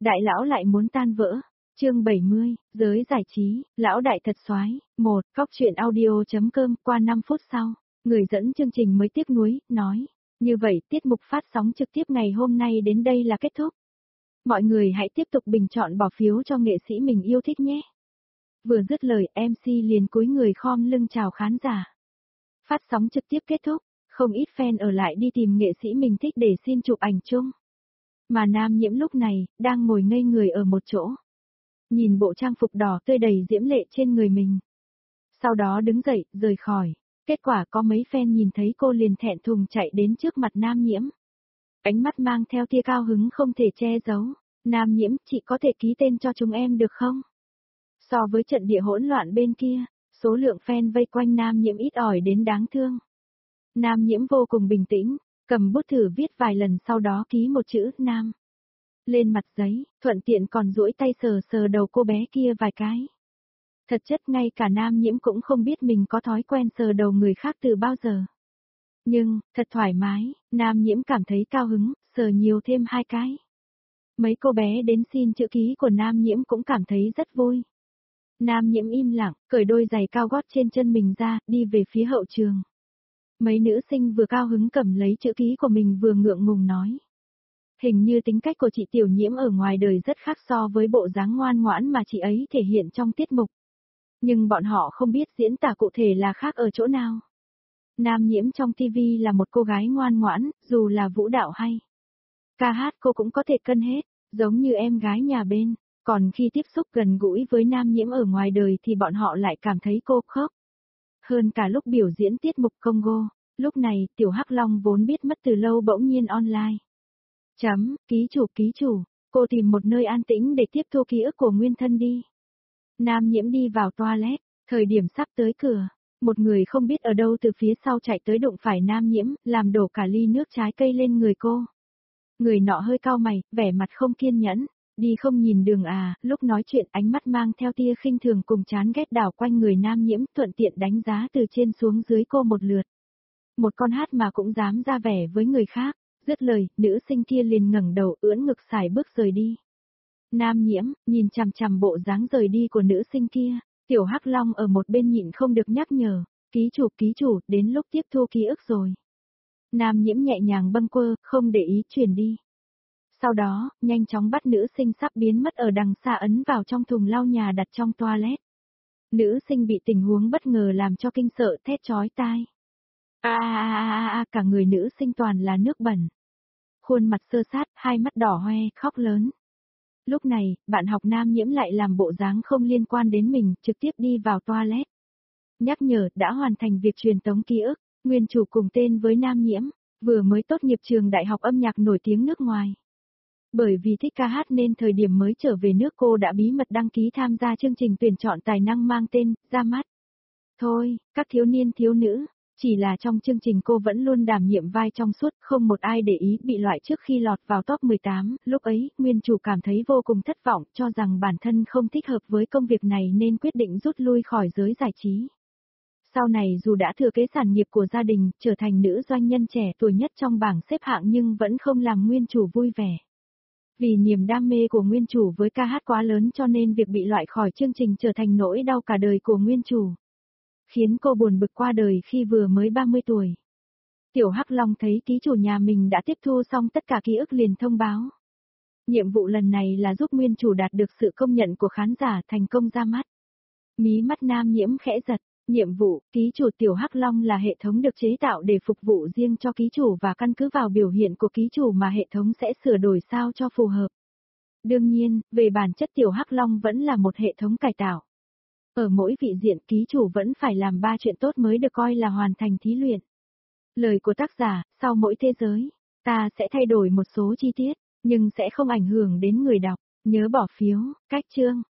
Đại lão lại muốn tan vỡ. Chương 70, giới giải trí, lão đại thật soái. 1, Cóc truyện audio.com. Qua 5 phút sau, người dẫn chương trình mới tiếc nuối, nói. Như vậy, tiết mục phát sóng trực tiếp ngày hôm nay đến đây là kết thúc. Mọi người hãy tiếp tục bình chọn bỏ phiếu cho nghệ sĩ mình yêu thích nhé. Vừa dứt lời, MC liền cúi người khom lưng chào khán giả. Phát sóng trực tiếp kết thúc, không ít fan ở lại đi tìm nghệ sĩ mình thích để xin chụp ảnh chung. Mà Nam Nhiễm lúc này, đang ngồi ngây người ở một chỗ. Nhìn bộ trang phục đỏ tươi đầy diễm lệ trên người mình. Sau đó đứng dậy, rời khỏi. Kết quả có mấy fan nhìn thấy cô liền thẹn thùng chạy đến trước mặt Nam Nhiễm. Ánh mắt mang theo tia cao hứng không thể che giấu. Nam Nhiễm, chị có thể ký tên cho chúng em được không? So với trận địa hỗn loạn bên kia, số lượng fan vây quanh Nam Nhiễm ít ỏi đến đáng thương. Nam Nhiễm vô cùng bình tĩnh, cầm bút thử viết vài lần sau đó ký một chữ Nam lên mặt giấy, thuận tiện còn duỗi tay sờ sờ đầu cô bé kia vài cái. Thật chất ngay cả Nam Nhiễm cũng không biết mình có thói quen sờ đầu người khác từ bao giờ. Nhưng, thật thoải mái, Nam Nhiễm cảm thấy cao hứng, sờ nhiều thêm 2 cái. Mấy cô bé đến xin chữ ký của Nam Nhiễm cũng cảm thấy rất vui. Nam Nhiễm im lặng, cởi đôi giày cao gót trên chân mình ra, đi về phía hậu trường. Mấy nữ sinh vừa cao hứng cầm lấy chữ ký của mình vừa ngượng ngùng nói. Hình như tính cách của chị Tiểu Nhiễm ở ngoài đời rất khác so với bộ dáng ngoan ngoãn mà chị ấy thể hiện trong tiết mục. Nhưng bọn họ không biết diễn tả cụ thể là khác ở chỗ nào. Nam Nhiễm trong TV là một cô gái ngoan ngoãn, dù là vũ đạo hay ca hát cô cũng có thể cân hết, giống như em gái nhà bên. Còn khi tiếp xúc gần gũi với Nam Nhiễm ở ngoài đời thì bọn họ lại cảm thấy cô khóc. Hơn cả lúc biểu diễn tiết mục Congo, lúc này Tiểu Hắc Long vốn biết mất từ lâu bỗng nhiên online. Ký chủ, cô tìm một nơi an tĩnh để tiếp thu ký ức của nguyên thân đi. Nam Nhiễm đi vào toilet, thời điểm sắp tới cửa, một người không biết ở đâu từ phía sau chạy tới đụng phải Nam Nhiễm, làm đổ cả ly nước trái cây lên người cô. Người nọ hơi cau mày, vẻ mặt không kiên nhẫn, đi không nhìn đường à, lúc nói chuyện ánh mắt mang theo tia khinh thường cùng chán ghét đảo quanh người Nam Nhiễm, thuận tiện đánh giá từ trên xuống dưới cô một lượt. Một con hát mà cũng dám ra vẻ với người khác. Dứt lời, nữ sinh kia liền ngẩng đầu ưỡn ngực xài bước rời đi. Nam Nhiễm, nhìn chằm chằm bộ dáng rời đi của nữ sinh kia, Tiểu Hắc Long ở một bên nhịn không được nhắc nhở, ký chủ, đến lúc tiếp thu ký ức rồi. Nam Nhiễm nhẹ nhàng bâng quơ, không để ý chuyển đi. Sau đó, nhanh chóng bắt nữ sinh sắp biến mất ở đằng xa ấn vào trong thùng lau nhà đặt trong toilet. Nữ sinh bị tình huống bất ngờ làm cho kinh sợ thét chói tai. Cả người nữ sinh toàn là nước bẩn. Khuôn mặt xơ sát, hai mắt đỏ hoe, khóc lớn. Lúc này, bạn học Nam Nhiễm lại làm bộ dáng không liên quan đến mình, trực tiếp đi vào toilet. Nhắc nhở, đã hoàn thành việc truyền tống ký ức, nguyên chủ cùng tên với Nam Nhiễm, vừa mới tốt nghiệp trường đại học âm nhạc nổi tiếng nước ngoài. Bởi vì thích ca hát nên thời điểm mới trở về nước cô đã bí mật đăng ký tham gia chương trình tuyển chọn tài năng mang tên, Ra Mắt. Thôi, các thiếu niên thiếu nữ. Chỉ là trong chương trình cô vẫn luôn đảm nhiệm vai trong suốt, không một ai để ý, bị loại trước khi lọt vào top 18, lúc ấy, nguyên chủ cảm thấy vô cùng thất vọng, cho rằng bản thân không thích hợp với công việc này nên quyết định rút lui khỏi giới giải trí. Sau này dù đã thừa kế sản nghiệp của gia đình, trở thành nữ doanh nhân trẻ tuổi nhất trong bảng xếp hạng nhưng vẫn không làm nguyên chủ vui vẻ. Vì niềm đam mê của nguyên chủ với ca hát quá lớn cho nên việc bị loại khỏi chương trình trở thành nỗi đau cả đời của nguyên chủ. Khiến cô buồn bực qua đời khi vừa mới 30 tuổi. Tiểu Hắc Long thấy ký chủ nhà mình đã tiếp thu xong tất cả ký ức liền thông báo. Nhiệm vụ lần này là giúp nguyên chủ đạt được sự công nhận của khán giả thành công ra mắt. Mí mắt Nam Nhiễm khẽ giật, nhiệm vụ, ký chủ Tiểu Hắc Long là hệ thống được chế tạo để phục vụ riêng cho ký chủ và căn cứ vào biểu hiện của ký chủ mà hệ thống sẽ sửa đổi sao cho phù hợp. Đương nhiên, về bản chất Tiểu Hắc Long vẫn là một hệ thống cải tạo. Ở mỗi vị diện ký chủ vẫn phải làm 3 chuyện tốt mới được coi là hoàn thành thí luyện. Lời của tác giả, sau mỗi thế giới, ta sẽ thay đổi một số chi tiết, nhưng sẽ không ảnh hưởng đến người đọc. Nhớ bỏ phiếu, cách chương.